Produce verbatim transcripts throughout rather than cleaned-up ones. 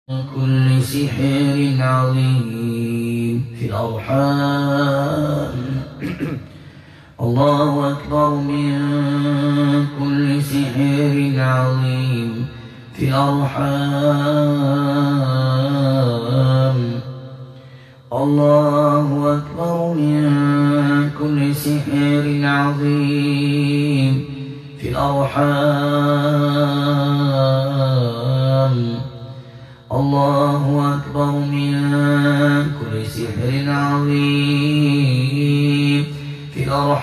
كل سحر عظيم في الأرحام. الله أكبر من كل سحر عظيم في الأرحام. الله أكبر من كل سحر عظيم في الأرحام. الله أكبر من كل سحر عظيم في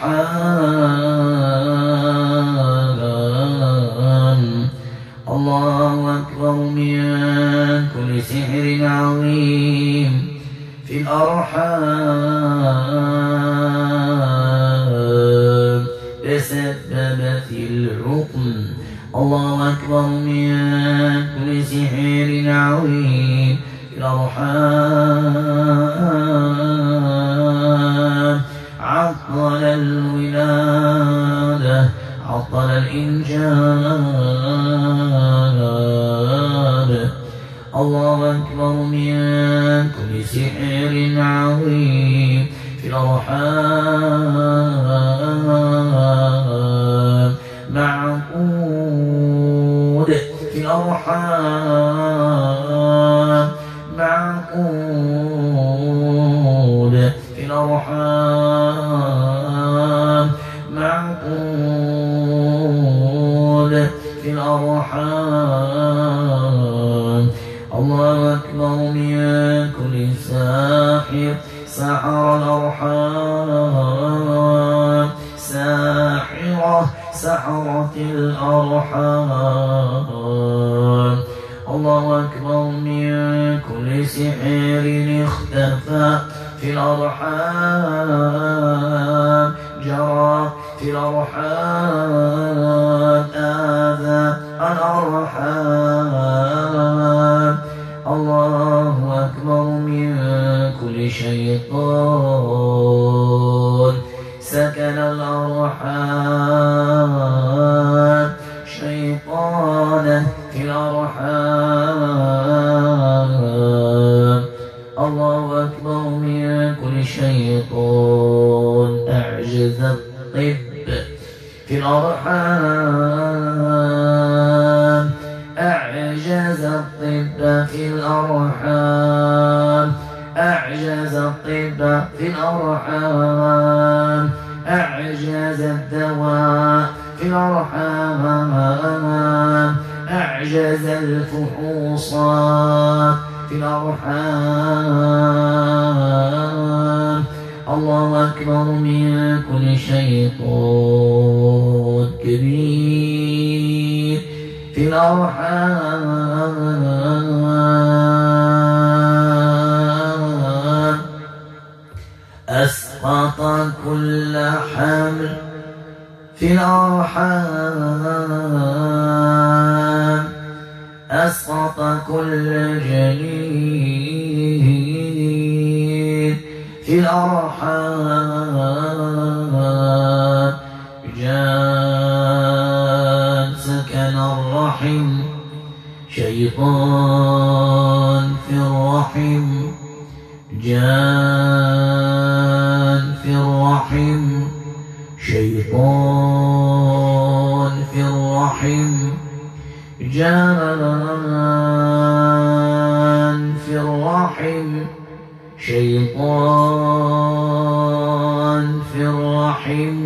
الأرحام. الله أكبر من كل سحر عظيم في الأرحام. تسببت العقم. الله أكبر من كل سحر عظيم في الأرحام. عطل الولادة، عطل الإنجاب. الله أكبر من كل سحر عظيم في الأرحام. معقود في الأرحام. معقود في الأرحام. معقود في الأرحام. الله أكبر من كل ساحر، سحر الأرحام. ساحرة، سحرت الأرحام. الله أكبر من كل سحر اختفى في الأرحام. جرى في الأرحام، آذى الأرحام. الله أكبر من كل شيطان سكن الأرحام. شيطان في الأرحام. الله أكبر من كل شيطان أعجز الطب في الأرحام. أعجز الطب في الأرحام. أعجز الطب في الأرحام. أعجز الدواء في الأرحام. أعجز الفحوصات في الأرحام. الله أكبر من كل شيطان كبير في الأرحام. أسقط كل حمل في الأرحام. أسقط كل جنين في الأرحام. جان سكن الرحم. شيطان في الرحم. جان في الرحم. شيطان في الرحم. جان في الرحم. شيطان في الرحم.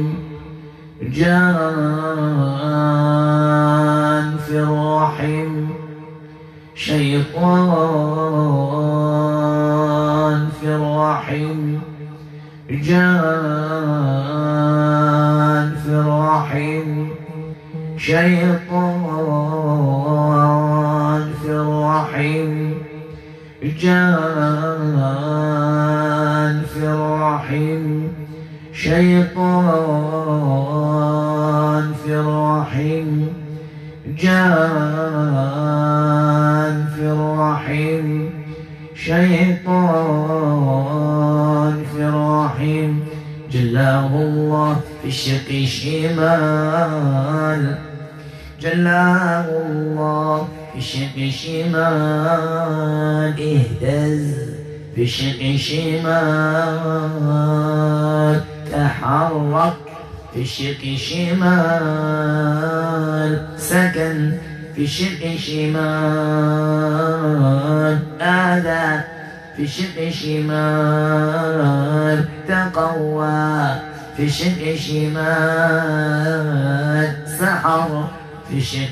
جان في الرحم. شيطان في الرحم. جان في الرحم. شيطان في الرحم. جان في الرحم. شيطان في الرحم. جان في الرحم. شيطان في الرحم. جلاه الله في الشق الشمال. جلاه الله في الشق الشمال. اهتز في الشق شمال تحرك في الشق شمال سكن في الشق شمال آذى في الشق شمال تقوى في الشق شمال سحر في الشق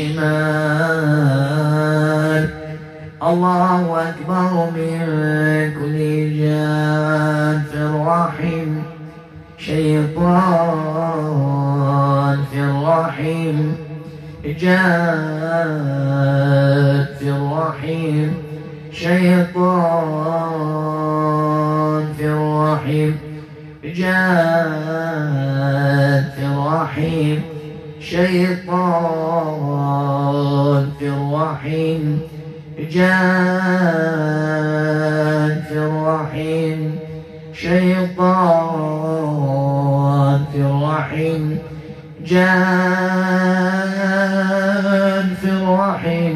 شمال الله أكبر من كل جان في الرحم شيطان في الرحم جان في الرحم شيطان في الرحم جان في الرحم شيطان في الرحم جان في الرحم شيطان في الرحم جان في الرحم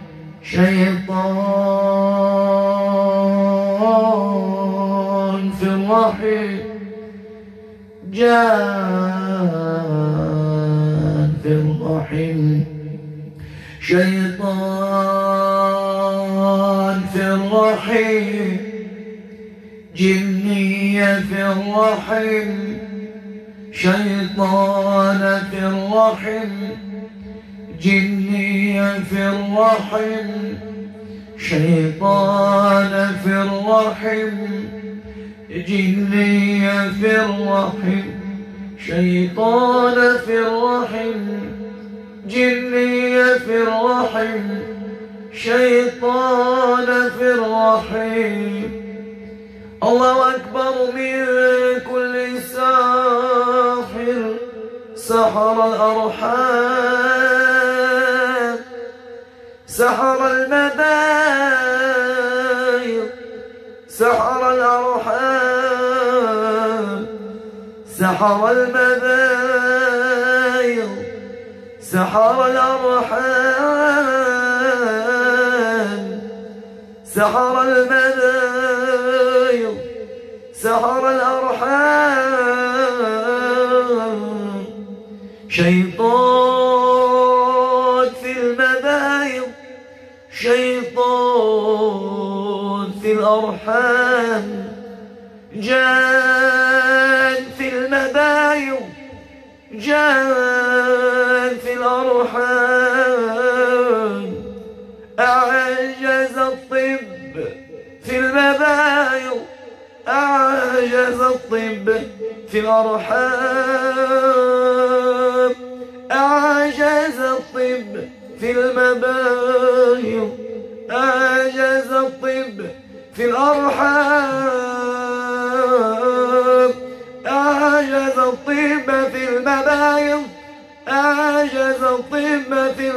شيطان في الرحم جان في الرحم شيطان في الرحم جنية في الرحم شيطان في الرحم جنية في الرحم شيطان في الرحم جنية في الرحم شيطان في الرحم جنية في الرحم شيطان في الرحم الله أكبر من كل ساحر سحر الأرحام سحر المبايض سحر الأرحام سحر المبايض سحر الأرحام سحر المبايض سحر الأرحام شيطان في المبايض شيطان في الأرحام جان في المبايض جان في الأرحام أعجز الطب في المبايض أعجز الطب في الأرحام أعجز الطب في المبايض أعجز الطب في الأرحام أعجز الطب في المبايض أعجز الطب في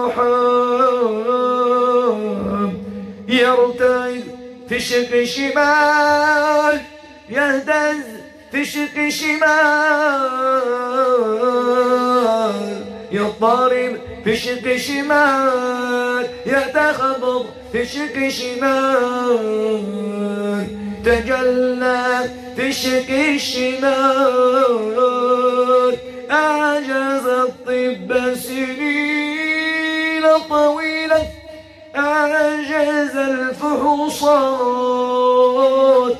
الأرحام يرتعد في الشق شمال يهتز في الشق شمال يضطرب في الشق شمال يتخبط في الشق شمال تجلى في الشق الشمال أعجز الطب سنين طويلة أعجز الفحوصات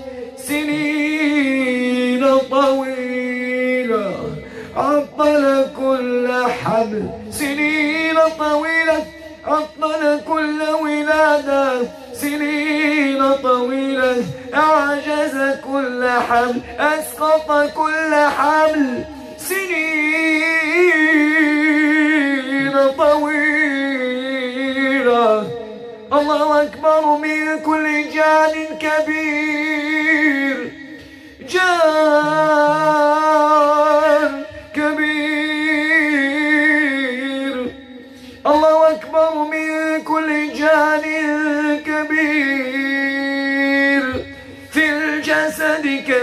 سنين طويلة عطل كل حبل سنين طويلة عطل كل ولادة سنين طويلة أعجز كل حمل أسقط كل حمل سنين طويلة الله أكبر من كل جان كبير جان كبير الله أكبر من كل جان كبير في الجسد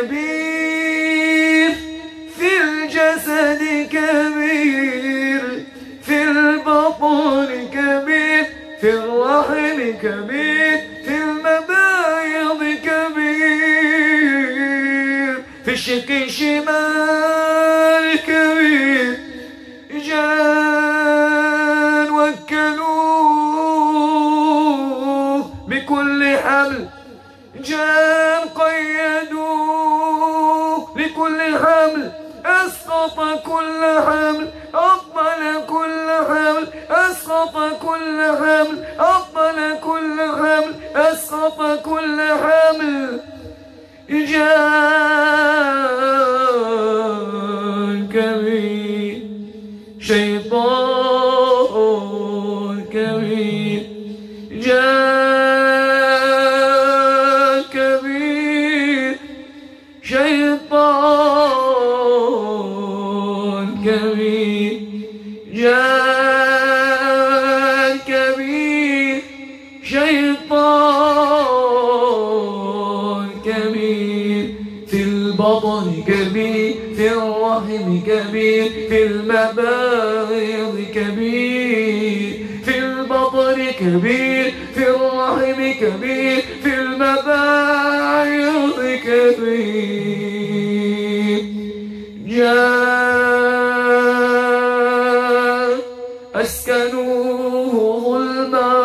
كبير في الجسد كبير في البطن كبير في الرحم كبير في المبادئ شق الشمال كبير جان وكلوه بكل حمل جان قيدوه لكل حمل أسقط كل حمل أبطل كل حمل أسقط كل حمل أبطل كل حمل أسقط كل حمل جان كبير شيطان كبير جان كبير شيطان كبير جان كبير شيطان كبير في البطن كبير في الرحم كبير في المبايض كبير في البطن كبير في الرحم كبير في المبايض كبير جاء أسكنوه ظلما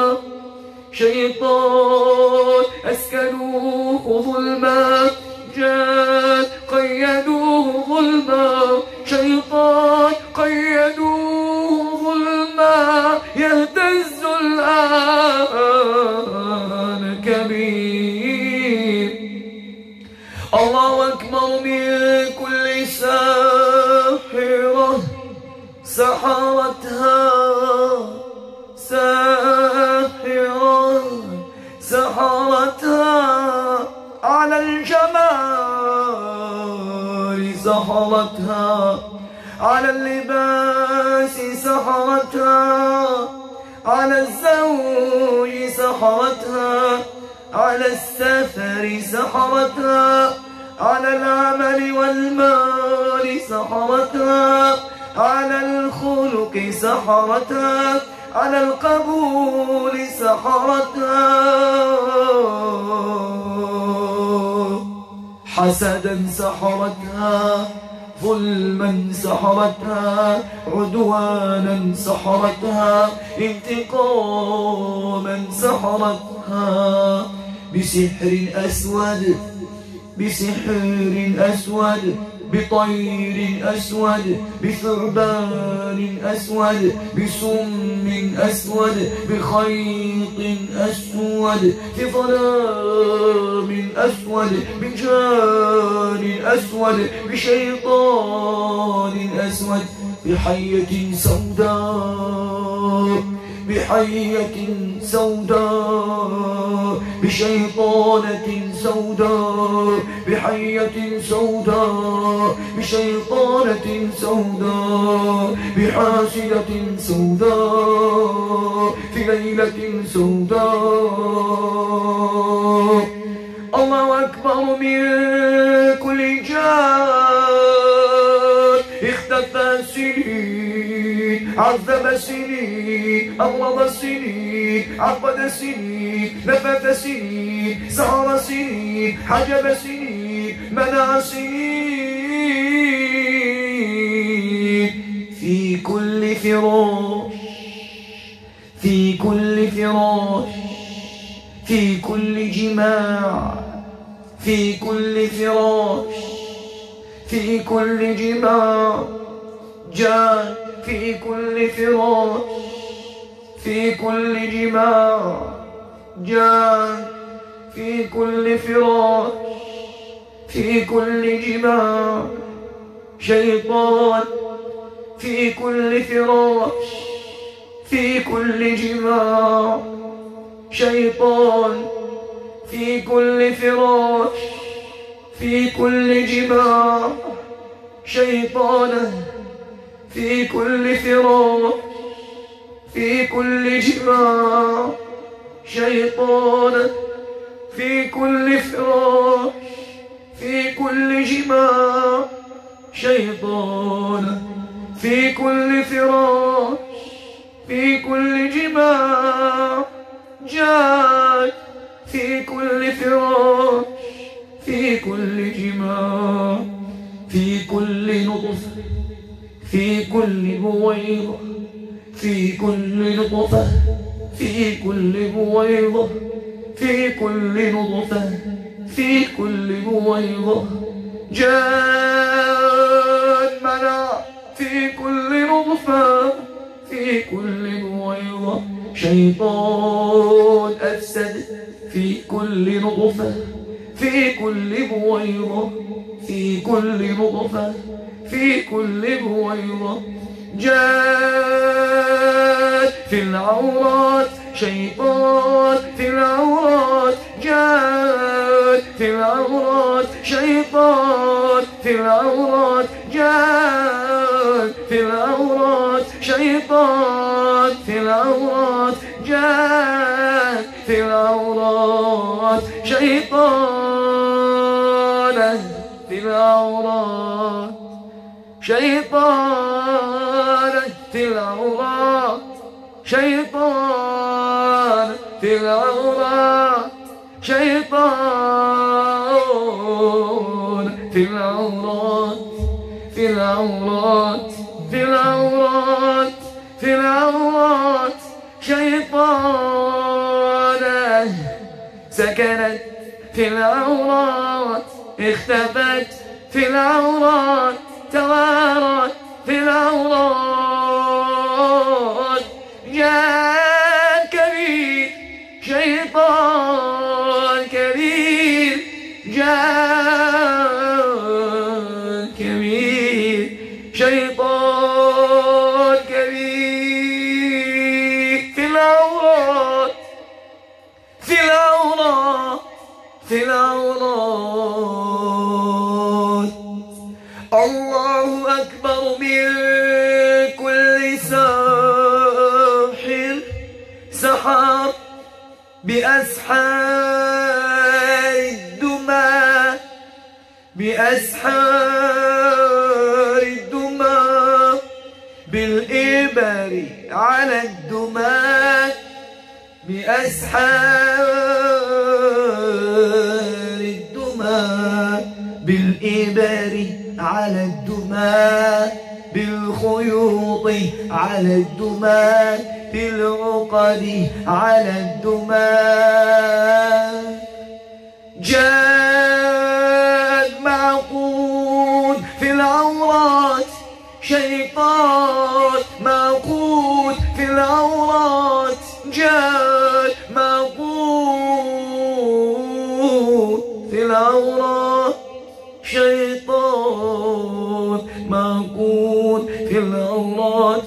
شيطان أسكنوه ظلما جاء قيدوه ظلما شيطان قيدوه ظلما يهتز الآن كبير الله أكبر من كل ساحرة سحرتها ساحرة سحرتها على الجمال سحرتها على اللباس سحرتها على الزوج سحرتها على السفر سحرتها على العمل والمال سحرتها على الخلق سحرتها على القبول سحرتها حسدا سحرتها ظلما سحرتها عدوانا سحرتها انتقاما سحرتها بسحر أسود بسحر أسود بطير أسود بثعبان أسود بسم أسود بخيط أسود في ظلام أسود بجان أسود بشيطان أسود بحية سوداء بحية سوداء بشيطانة سوداء بحية سوداء بشيطانة سوداء بحاسدة سوداء في ليلة سوداء الله أكبر من كل جان اختفى سنين عذب سنين أغضب سنين عقد سنين نفث سنين سهر سنين حجب سنين منع سنين في كل فراش في كل فراش في كل جماع في كل فراش في كل جماع جان في كل فراش في كل جماع جان في كل فراش في كل جماع شيطان في كل فراش في كل جماع شيطان في كل فراش في كل جماع شيطان في كل فراش في كل جماع شيطان في كل فراش في كل جماع شيطان في كل فراش في كل جماع جاء في كل فراش في كل جماع في كل بويضة، في كل نطفة، في كل بويضة، في كل نطفة، في كل بويضة جان منع، في كل نطفة، في كل بويضة شيطان أفسد، في كل نطفة، في كل بويضة، في كل نطفة، في كل بويضة جان في العورات شيطان، في العورات جان، في العورات شيطان، في العورات جان، في العورات شيطان، في العورات جان، في العورات شيطان، في العورات شيطان، في العورات شيطان، في العورات شيطان، في العورات، في العورات، في العورات، في العورات شيطان سكنت في العورات، اختفت في العورات، توارت في العورات جاء كبير شيطان كبير، جاء كبير شيطان كبير في العورات، في العورات، في العورات. الله أكبر من كل ساحر سحر بأسحار الدمى، بأسحار الدمى بالإبر على الدمى، بأسحار الدمى بالإبر على الدمى، بالخيوط على الدمى، بالعقد على الدمى جاء معقود في العورات شيطان، معقود في العورات جاء معقود في العورات شيطان، معقود في العورات.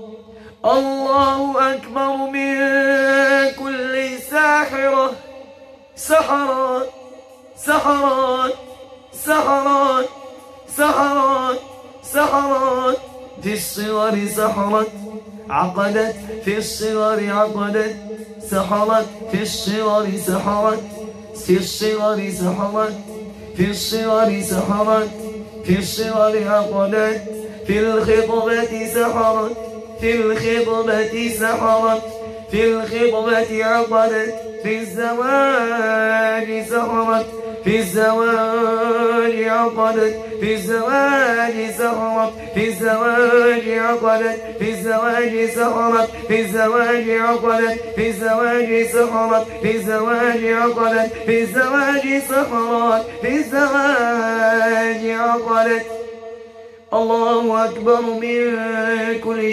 الله أكبر من كل ساحرة سحرات سحرات سحرات سحرات سحرات في الصغر سحرت عقدت، في الصغر عقدت سحرت، في الصغر سحرت، في الصغر سحرت، في الصغر سحرت، في الصغر عقدت، في الخطبة سحرت، في الخطبة سحرت، في الخطبة عقدت، في الزواج سحرت، في الزواج عقدت، في الزواج سحرت، في الزواج عقدت، في الزواج سحرت، في الزواج عقدت، في الزواج سحرت، في الزواج عقدت، في الزواج سحرت، في الزواج عقدت. الله أكبر من كل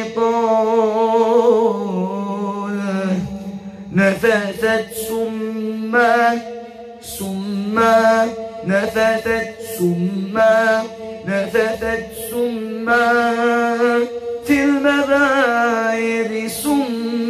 شيطان نفثت سما سما نفثت سما نفثت سما في المبايض سم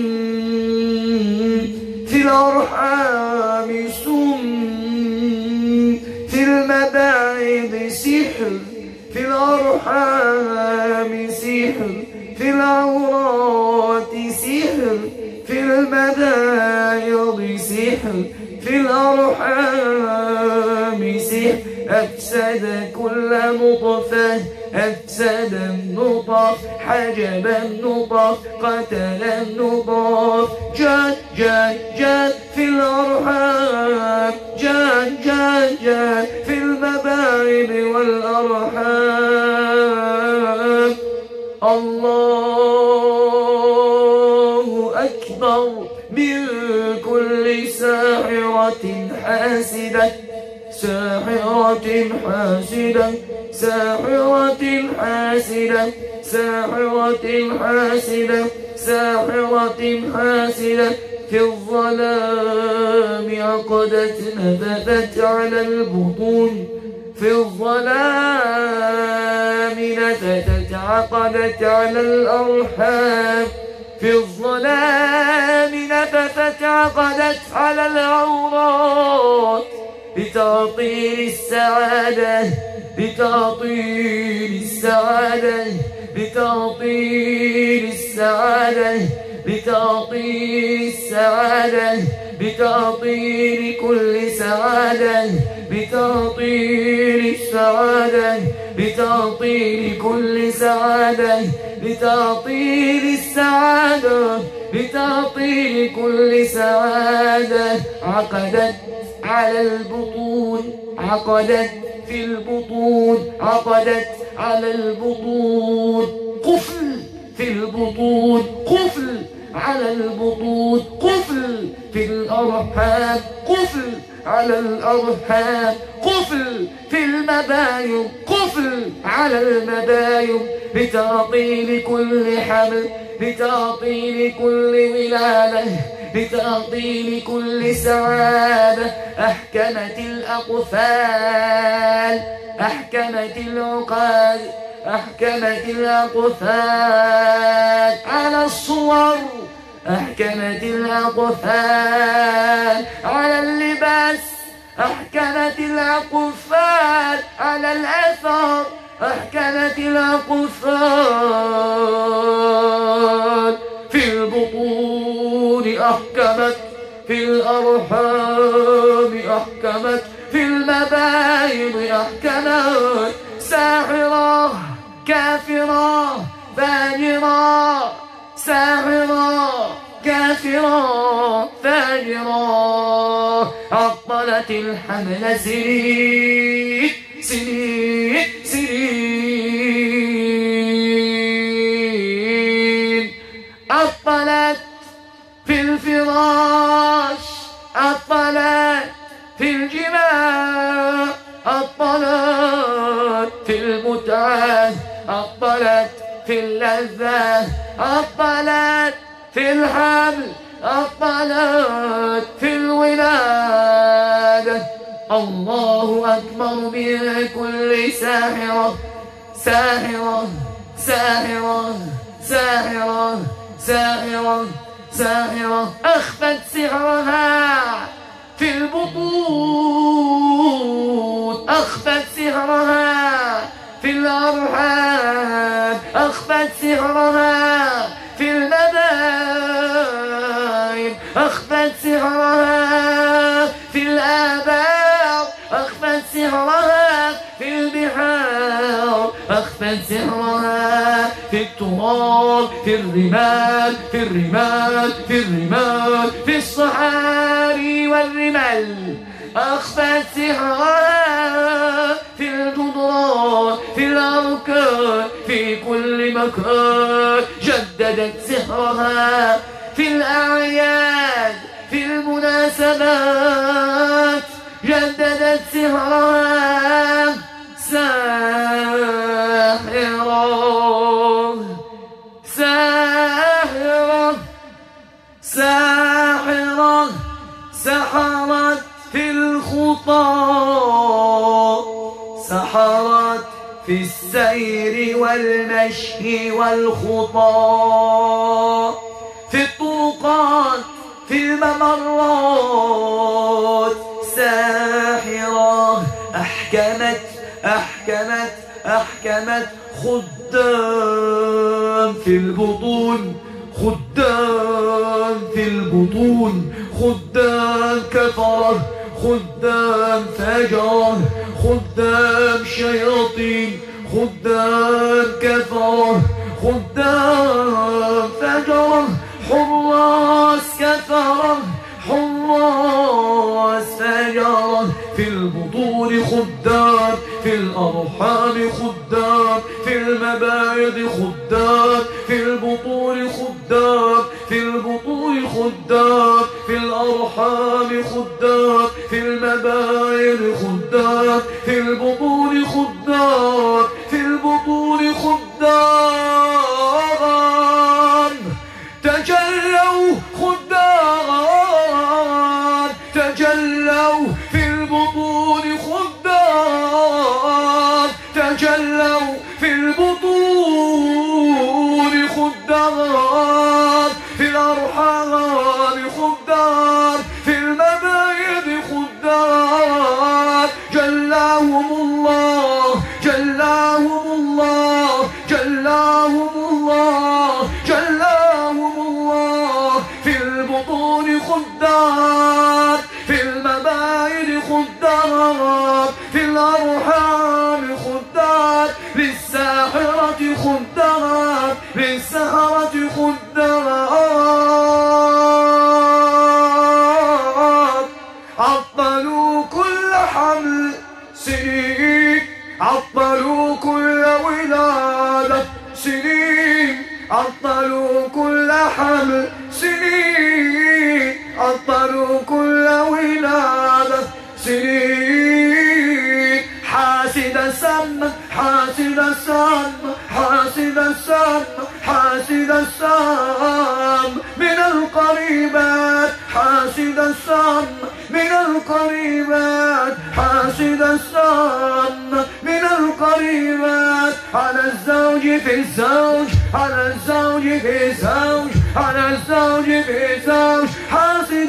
في الأرحام سم في المبايض سحر في الأرحام سحر في العورات سحر في المبايض سحر في الأرحام سحر أفسد كل نطفة أفسد النطف حجب النطف قتل النطف جاد جاد جاد في الأرحام جاد جاد جاد في المبايض والأرحام ساحرة حاسدة ساحرة حاسدة ساحرة حاسدة ساحرة حاسدة ساحرة حاسدة في الظلام عقدت نفثت على البطون في الظلام نفثت عقدت على الأرحام في الظلام نفثت عقدت على العورات بتعطيل السعادة بتعطيل السعادة بتعطيل السعادة بتعطيل السعادة بتعطيل كل سعادة بتعطيل السعادة بتعطيل كل سعادة بتعطيل السعادة بتعطيل كل سعادة عقدت على البطون عقدت في البطون عقدت على البطون قفل في البطون قفل على البطون قفل في الأرحام قفل على الأرحام قفل في المبايض قفل على المبايض بتعطيل كل حمل بتعطيل كل ولادة بتعطيل كل سعادة أحكمت الأقفال أحكمت العقاد أحكمت الأقفال على الصور أحكمت الأقفال على اللباس أحكمت الأقفال على الأثر أحكمت الأقفال في البطون أحكمت في الأرحام أحكمت في المبايض أحكمت ساحرة كافرة فاجرة ساحرة كافرة فاجرة عطلت الحمل سنين سنين سنين عطلت في الفراش عطلت في الجماع عطلت في المتعة عطلت في اللذة عطلت في الحمل عطلت في الولادة الله أكبر من كل ساحرة ساحرة ساحرة ساحرة ساحرة ساحرة أخفت سحرها في البطون أخفت سحرها في الأرحام أخفت سحرها في المبايض أخفت سحرها في الآبار أخفت سحرها في البحار أخفت سحرها في التراب في الرمال في الرمال في الرمال في الصحاري والرمال أخفت سحرها في الجدران في الأركان في كل مكان جددت سحرها في الأعياد في المناسبات جددت سحرها ساحرة ساحرة ساحرة سحرت في الخطى سحرت في السير والمشي والخطى في الطرقات في الممرات ساحرة أحكمت أحكمت أحكمت خدام في البطون خدام في البطون خدام كفرة خدام فجرة خدام شياطين خدام كفرة خدام فجرة حراس كفرة حراس فجرة في البطون خدام في الأرحام خدام في المبايض خدام في البطون خدام في البطون خدام في الأرحام الأرحام خدام، في المباين خدام، في البطون خدام، في البطون خدام، تجلوا خدام، تجلوا في البطون خدام، تجلوا في البطون خدام، في الأرحام خدام، في المبايد خدام، جلاهم الله جلاهم الله جلاهم الله جلاهم الله، في البطون خدام، في المبايد خدام، في الأرحام خدام، للساحرة خدام، للسحرة خدام، عطلوا كل حمل سنين، عطلوا كل ولادة سنين، عطلوا كل حمل سنين، عطلوا كل ولادة سنين، حاسد السم حاسد السم حاسد السم حاسد السم من القريبات، حاسد السم من القريبات، حاسد السم من القريبات، على الزوج في الزوج، على الزوج في الزوج، على الزوج في الزوج، حاسد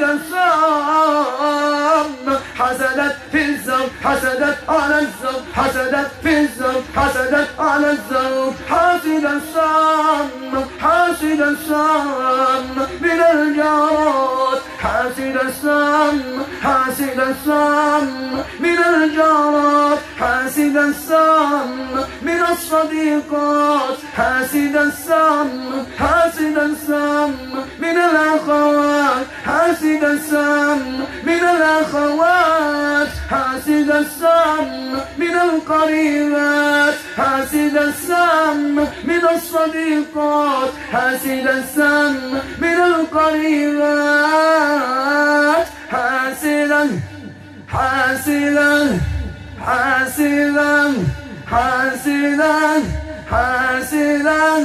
السم، حسدت في الزوج، حسدت على الزوج، حسدت في الزوج، حسدت على الزوج، حاسد السم، حاسد السم من الجارات، حاسد السم، حاسد السم من الجارات، حاسد السم من الصديقات، حاسد السم، حاسد السم من الأخوات، حاسد السم من الأخوات، حاسد السم من القريبات، حاسد السم من الصديقات، حاسد السم من القريبات، حاسدا حاسدا حاسدا حاسدا حاسدا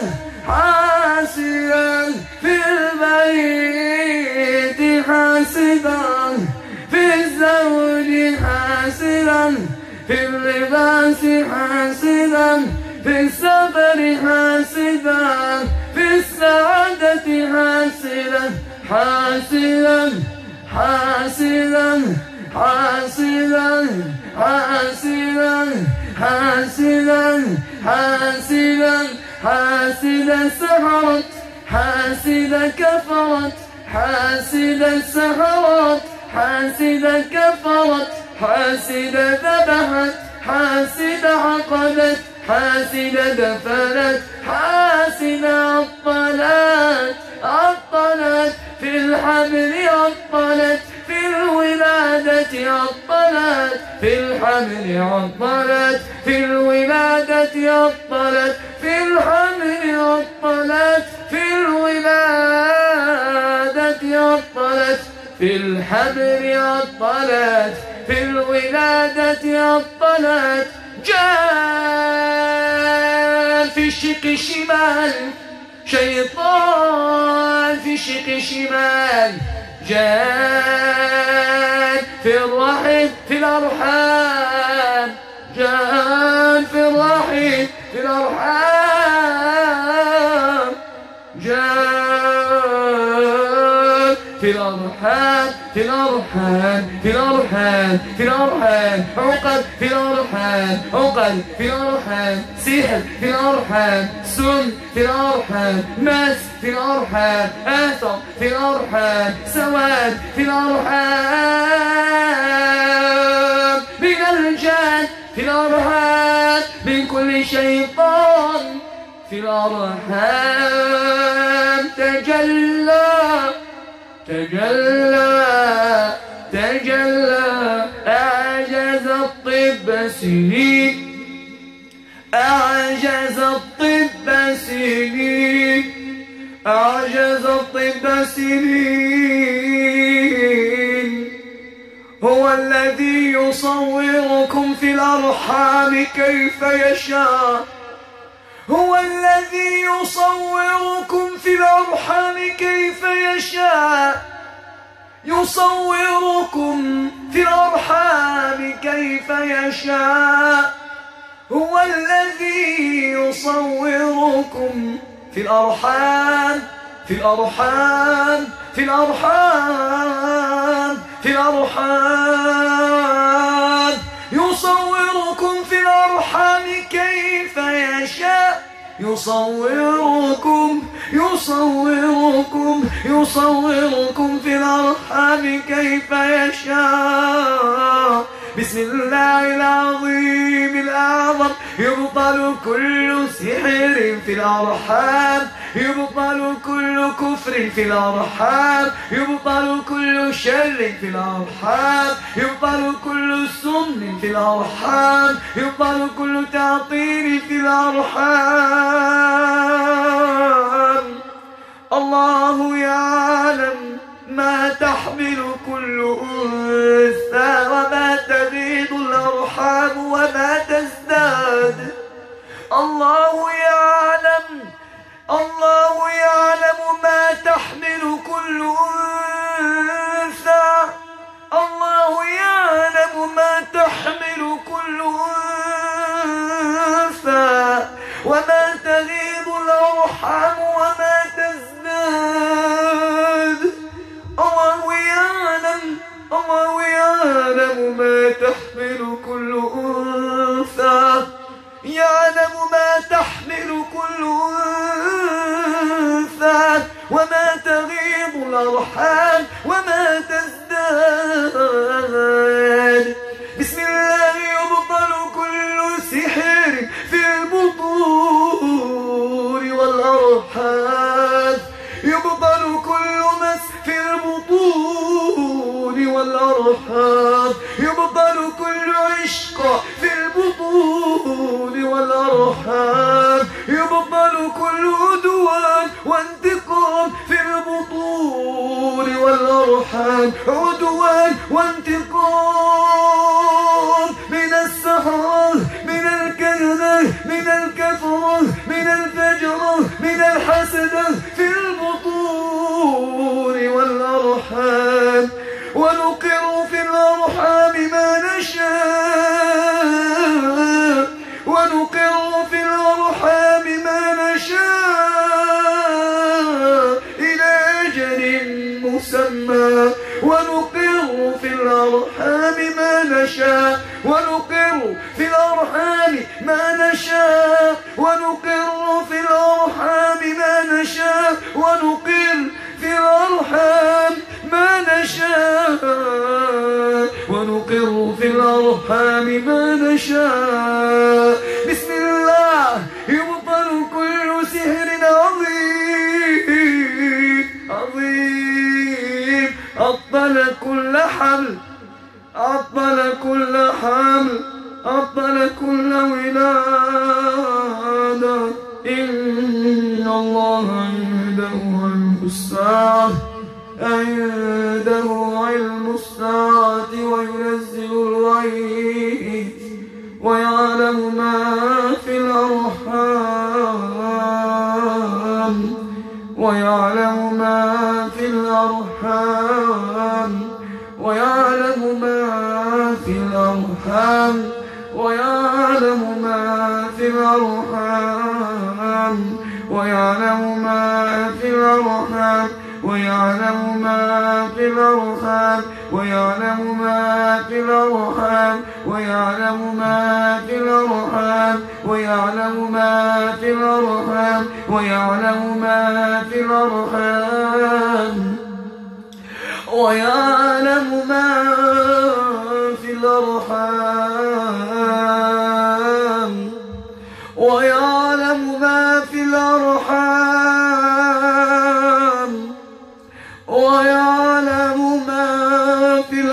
حاسدا في البيت، حاسدا في الزوج، حاسدا في اللباس، حاسدا في السفر، حاسدا في السعادة، حاسدا حاسدا حاسدا حاسدا حاسدا حاسدا حاسدا حاسدا سحرت، حاسدا كفرت، حاسدا سحرت، حاسدا كفرت، حاسدا ذبحت، حاسدا عقدت، حاسدا دفنت، حاسدا عطلت، عطلت في الحمل، عطلت في الولادة، عطلت في الحمل، عطلت في الولادة، عطلت في الحمل، عطلت في الولادة، عطلت في الحمل، عطلت في الولادة، عطلت. جاء في الشق الشمال شيطان، في الشق الشمال جان في الرحم، في الأرحام، جان في الرحم، في الأرحام، جان في الأرحام، في الأرحام، في الأرحام، في الأرحام، عقد في الأرحام، عقد في الأرحام، سحر في الأرحام، سم في الأرحام، مس في الأرحام، آثر في الأرحام، سواد في الأرحام، من الجان في الأرحام، من كل شيطان في الأرحام، تجلى تجلى تجلى. أعجز الطب سنين، أعجز الطب سنين، أعجز الطب سنين. هو الذي يصوركم في الأرحام كيف يشاء هو الذي يصوركم في الأرحام كيف يشاء يصوركم في الأرحام كيف يشاء هو الذي يصوركم في الأرحام في الأرحام في الأرحام في الأرحام يصوركم في الأرحام كيف يشاء يصوركم يصوركم يصوركم في الأرحام كيف يشاء بسم الله العظيم الأعظم يبطل كل سحر في الأرحام يبطل كل كفر في الأرحام يبطل كل شر في الأرحام يبطل كل سم في الأرحام يبطل كل تعطيل في الأرحام الله يعلم ما تحمل كل أنثى وما تغيض الأرحام وما تزداد الله يعلم الله يعلم ما تحمل كل أنثى الله يعلم ما تحمل كل أنثى وما تغيض الأرحام وما تزداد الله يعلم الله يعلم ما تحمل كل أنثى يعلم ما تحمل كل أنثى وما تغيض الأرحام وما تزداد بسم الله يبطل كل سحر في البطون والأرحام يبطل كل مس في البطون والأرحام يبطل كل عشق في البطون والأرحام يبطل كل عدوان وانتقام في البطون والأرحام عدوان وانتقام من السحرة من الكذبة من الكفرة من الفجرة من الحسدة في البطون والأرحام ونقر في الأرحام ما نشاء ونقر في الأرحام ما نشاء إلى أجل مسمى ونقر في الأرحام ما نشاء ونقر في الأرحام ما نشاء ونقر في الأرحام ما نشاء ونقر في الأرحام ما نشاء ونقر في الأرحام ما نشاء بسم الله يبطل كل سحر عظيم عظيم أبطل كل حمل أبطل كل حمل أبطل كل ولادة إن الله عنده علم الساعة عنده علم الساعة وينزل الغيث ويعلم ما في الأرحام ويعلم ما في الأرحام ويعلم ما في الأرحام ويعلم ما في الأرحام ويعلم ما في الأرحام ويعلم ما في الأرحام ويعلم ما في الأرحام ويعلم ما في الأرحام ويعلم ما في الأرحام ويعلم ما في الأرحام ويعلم ما في الأرحام ويعلم ما في الأرحام ويعلم ما في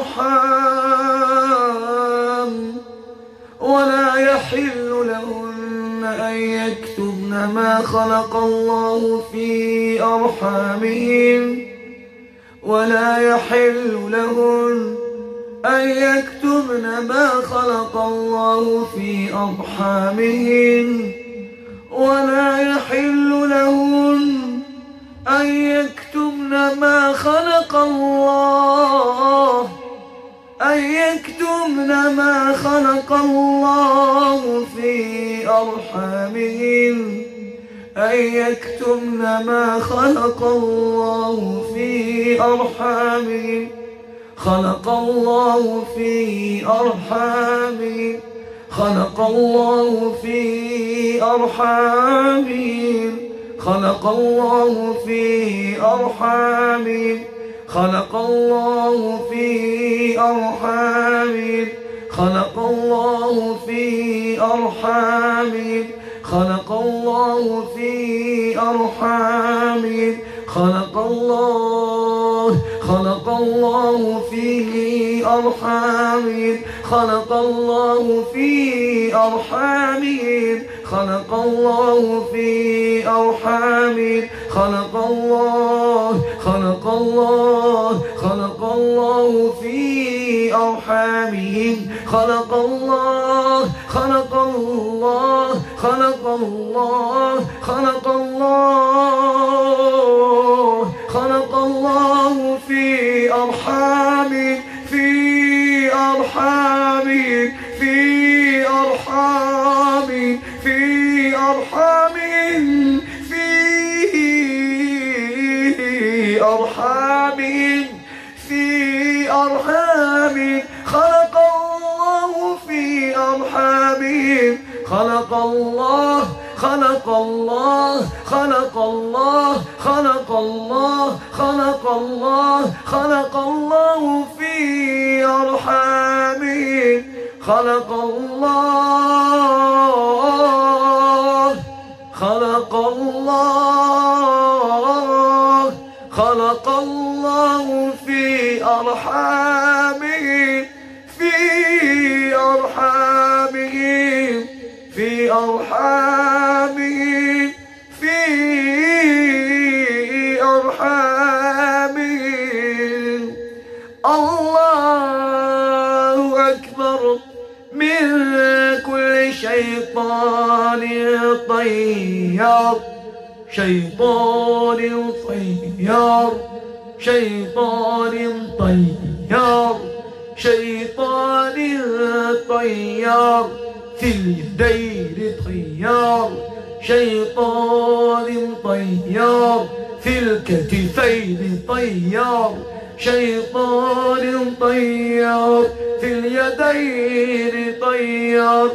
الأرحام ولا يحل لهن أن يكتبن ما خلق الله في أرحامهن ولا يحل لهن أن يكتمن ما خلق الله في أرحامهن ولا يحل لهن أن يكتمن ما خلق الله أن يكتمن ما خلق الله في أرحامهن أن يكتمن ما خلق الله في أرحامهن خلق الله في أرحامهن خلق الله في أرحامهن خلق الله في أرحامهن خلق الله في أرحامهن خلق الله في أرحامهن خلق الله في أرحامهن خلق الله خلق الله في أرحامهن خلق الله في أرحامهن خلق الله في أرحامهن خلق الله خلق الله خلق الله في أرحامهن خلق الله خلق الله خلق الله خلق الله خلق الله في أرحامهن في أرحامهن في أرحامهن في أرحامهن في أرحامهن في أرحامهن خلق الله في أرحامهن خلق الله خلق الله خلق الله خلق الله خلق الله خلق الله في أرحامهن خلق الله خلق الله خلق الله في أرحامهن في أرحامهن في أرحامهن في أرحامهن الله أكبر من كل شيطان طيار شيطان طيار شيطان طيار شيطان طيار في اليدين طيار شيطان طيار في الكتفين طيار شيطان طيار في اليدين طيار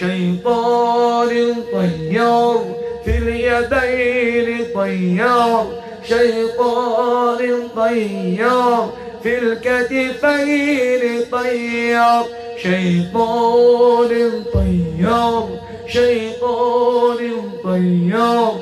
شيطان طيار في اليدين طيار شيطان طيار في الكتفين طيار شيطان طيار شيطان طيار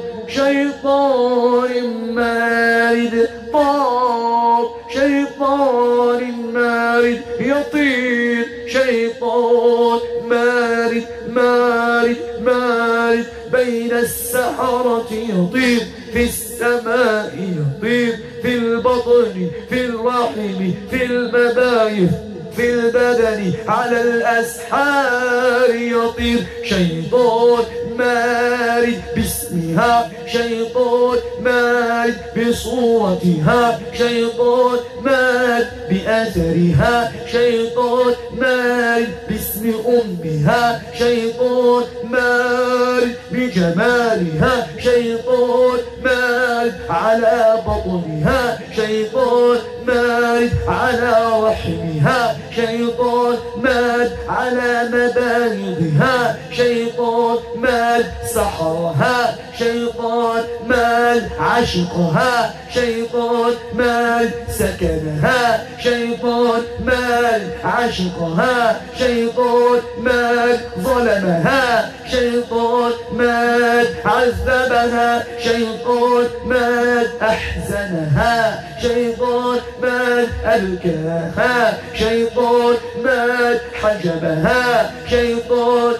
شيطان مارد طار شيطان مارد يطير شيطان مارد مارد مارد بين السحرة يطير في السماء يطير في البطن في الرحم في المبايض في البدن على الأسحار يطير شيطان مارد باسمها شيطان مارد بصورتها شيطان مارد بأثرها شيطان مارد باسم أمها شيطان مارد بجمالها شيطان مارد على بطنها شيطان مارد على رحمها شيطان مارد على مبايضها شيطان مارد سحرها شيطان مارد عشقها شيطان مارد سكنها شيطان مارد عشقها شيطان مارد ظلمها شيطان مارد عذبها شيطان مارد أحزنها شيطان مارد ألكاها شيطان مارد حجبها شيطان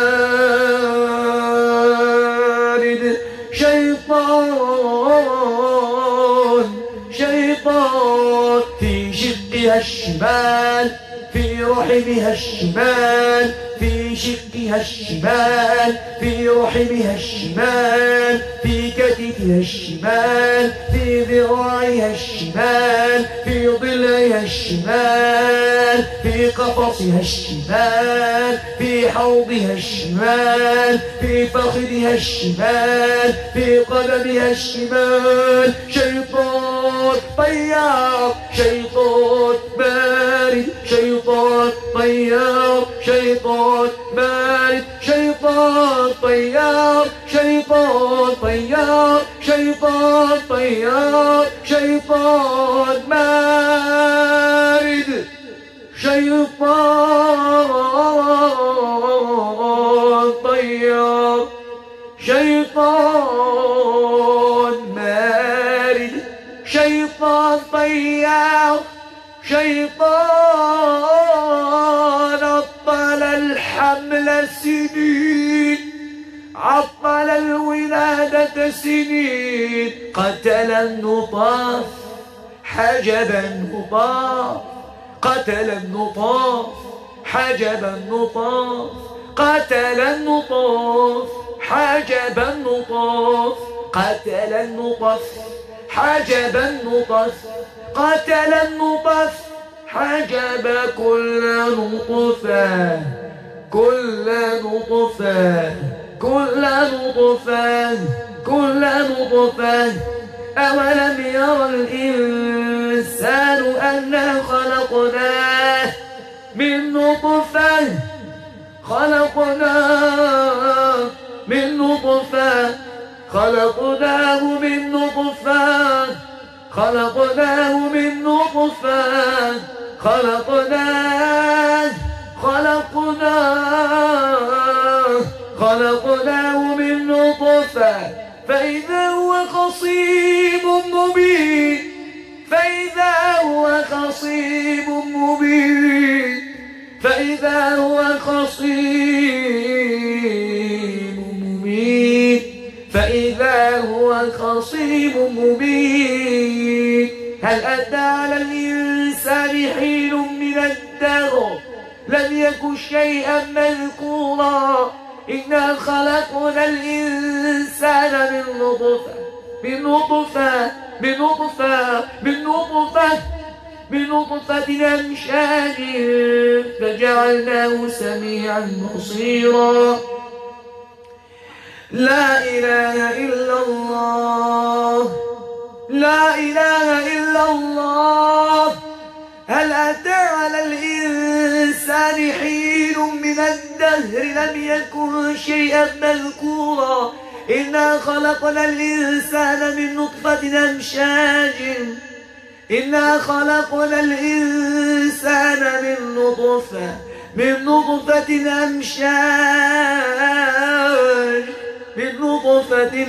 مارد شيطان شيطان في شقها الشمال في رحمها الشمال، في شقها الشمال، في رحمها الشمال، في كتفها الشمال، في ذراعها الشمال، في ضلعها الشمال، في قفصها الشمال، في حوضها الشمال، في فخذها الشمال، في قدمها الشمال. شيطان طيار، شيطان بارد، شيطان طيار، شيطان بارد، شيطان طيار، شيطان طيار، شيطان طيار، شيطان بارد، شيطان طيار، شيطان بارد، شيطان طيار، شيطان عطل الحمل سنين، عطل الولادة سنين، قتل النطاف حجب النطاف، قتل النطاف حجب النطاف، قتل النطاف حجب النطاف، قتل النطف حجب النطف، قتل النطف حجب كل نطفة، كل نطفة، كل نطفة، كل نطفة. أولم يرى الإنسان أنا خلقناه من نطفة، خلقناه من نطفة، خلقناه من نطفة، خلقناه من نطفة، خلقناه، خلقناه، خلقناه من نطفة، فإذا هو خصيم مبين، فإذا هو خصيم مبين، فإذا هو خصيم مبين، فإذا هو خصيم مبين. هل أتى على الإنسان حين من الدهر لم يكن شيئا مذكورا؟ إنا خلقنا الإنسان من نطفة، من نطفة، من نطفة، من نطفة، من نطفة أمشاج فجعلناه سميعا بصيرا. لا إله إلا الله، لا إله إلا الله. هل أتى على الإنسان حين من الدهر لم يكن شيئا مذكورا؟ إنا خلقنا الإنسان من نطفة أمشاج، إنا خلقنا الإنسان من نطفة، من نطفة أمشاج، من نطفة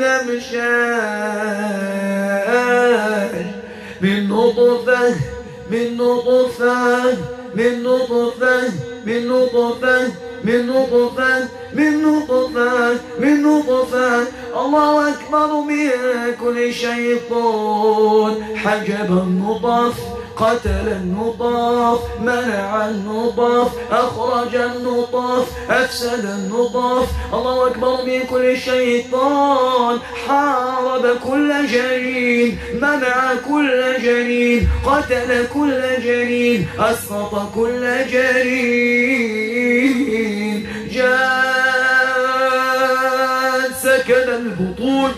أمشاج، من نطفة، من نطفة، من نطفة، من نطفة، من نطفة، من نطفة، من نطفة. الله أكبر. من كل شيطان حجب النطف، قتل النطف، منع النطف، أخرج النطف، أفسد النطف. الله أكبر. من كل شيطان حارب كل جنين، منع كل جنين، قتل كل جنين، أسقط كل جنين. جاء سكن البطون،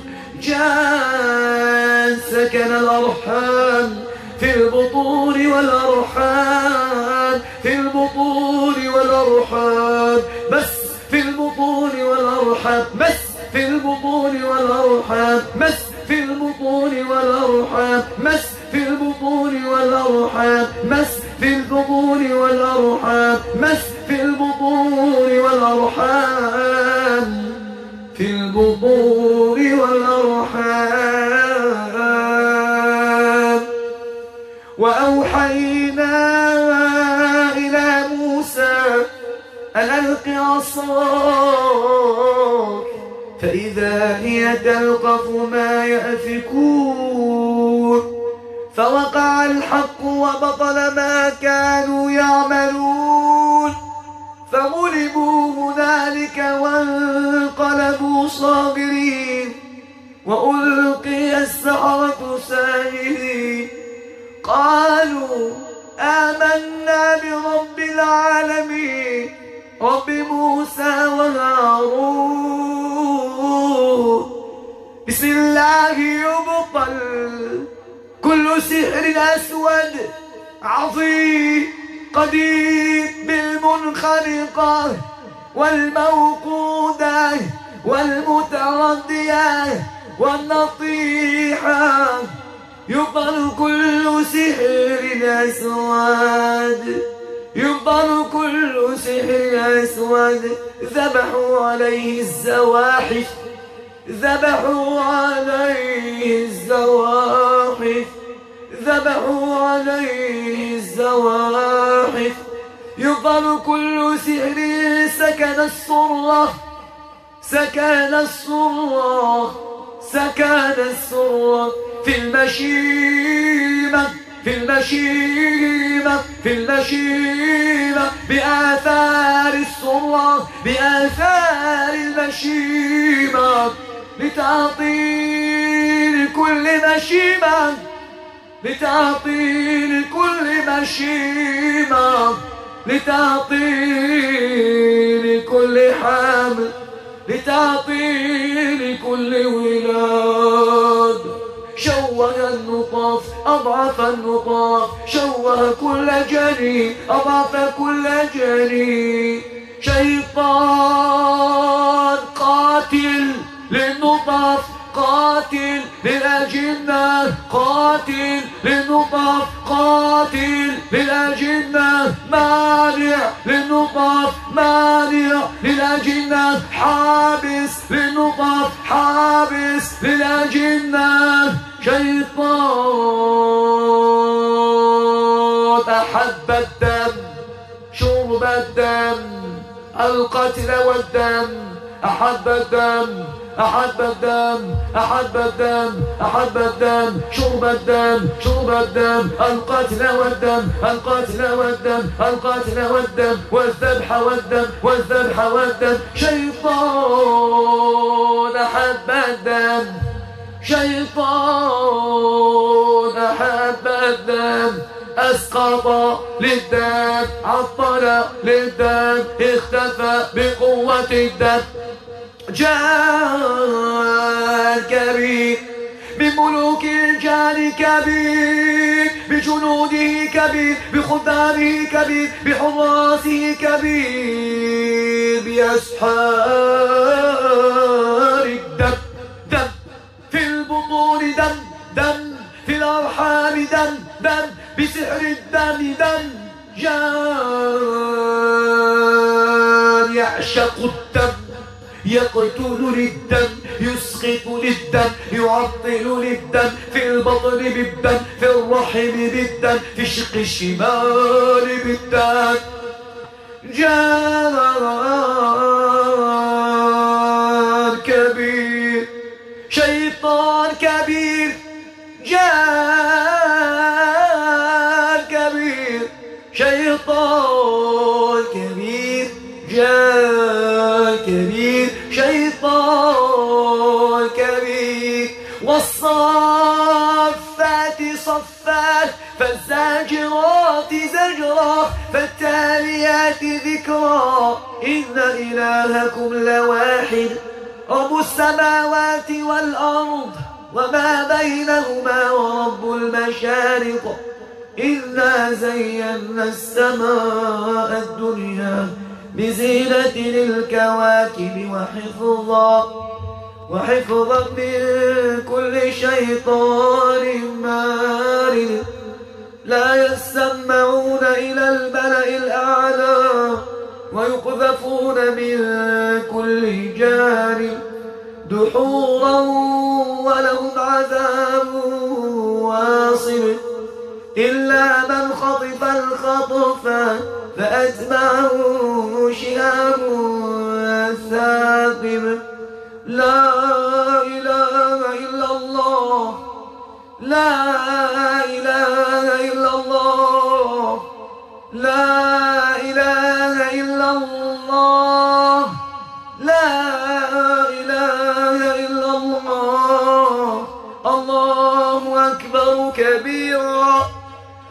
جاء سكن الأرحام، في البطون والأرحام، في البطون والأرحام، بس في البطون والأرحام، بس في البطون والأرحام، بس في البطون والأرحام، بس في البطون والأرحام، بس في البطون والأرحام، بس في البطون والأرحام، في البطون والأرحام. وأوحينا إلى موسى أن ألق عصاك فإذا هي تلقف ما يأفكون، فوقع الحق وبطل ما كانوا يعملون. صاغرين وألقي السحرة ساجدين قالوا آمنا برب العالمين رب موسى وهارون. بسم الله يبطل كل سحر أسود عظيم قديم بالمنخنقة والموقودة والمتردية والنطيحة. يبطل كل سحر أسود يبطل كل سحر أسود. ذبحوا عليه الزواحف ذبحوا عليه الزواحف ذبحوا عليه الزواحف. يبطل كل سحر سكن السرة سكن السرة سكن السرة في المشيمة في المشيمة في المشيمة بآثار السرة بآثار المشيمة لتعطيل كل مشيمة لتعطيل كل مشيمة لتعطيل كل حمل لتعطيل كل ولاد. شوه النطاف أضعف النطاف شوه كل جنين أضعف كل جنين. شيطان قاتل للنطاف قاتل للأجنة قاتل للنطاف قاتل للأجنة مانع للنطاف مانع للأجنة حابس للنطاف حابس للأجنة. شيطان أحب الدم شرب الدم القتل والدم أحب الدم أحب الدم أحب الدم أحب الدم شرب الدم شرب الدم القتل والدم القتل والدم القتل والدم والذبح والدم والذبح والدم. شيطان أحب الدم شيطان أحب الدم أسقط للدم عطل للدم اختفى بقوة الدم. جان كبير من ملوك الجان كبير بجنوده كبير بخدامه كبير بحراسه كبير بأسحار الدم. دم في البطون دم دم في الأرحام دم دم بسحر الدم دم. جان يعشق الدم يقتل للدم يسقط للدم يعطل للدم في البطن بالدم في الرحم بالدم في الشق الشمال بالدم. جان كبير شيطان كبير جان كبير شيطان كبير جان كبير شيطان كبير. والصافات صفات فالزاجرات زجرا فالتاليات ذكرا. إن إلهكم لواحد رب السماوات والأرض وما بينهما ورب المشارق. إنا زينا السماء الدنيا بزينة للكواكب وحفظا وحفظا من كل شيطان مارد. لا يسمعون إلى الملأ الأعلى ويقذفون من كل جانب دحورا ولهم عذاب واصب. إلا من خطف الخطفة فأتبعه شهاب ثاقب. لا إله إلا الله لا إله إلا الله لا إله إلا الله لا إله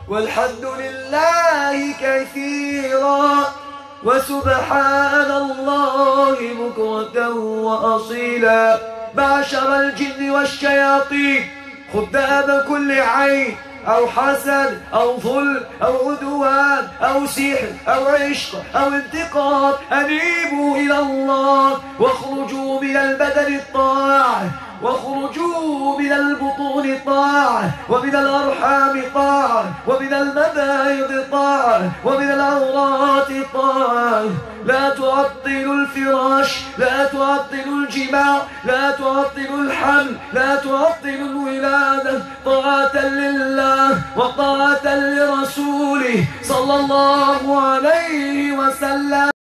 والحمد لله كثيرا وسبحان الله بكرة وأصيلا. معشر الجن والشياطين خدام كل عين أو حسد أو ظلم أو عدوان أو سحر أو عشق أو انتقام، أنيبوا إلى الله واخرجوا من البدن الطاعة، واخرجوا من البطون طاعة، ومن الأرحام طاعة، ومن المبايض طاعة، ومن العورات طاعة. لا تعطلوا الفراش، لا تعطلوا الجماع، لا تعطلوا الحمل، لا تعطلوا الولادة، طاعة لله وطاعة لرسوله صلى الله عليه وسلم.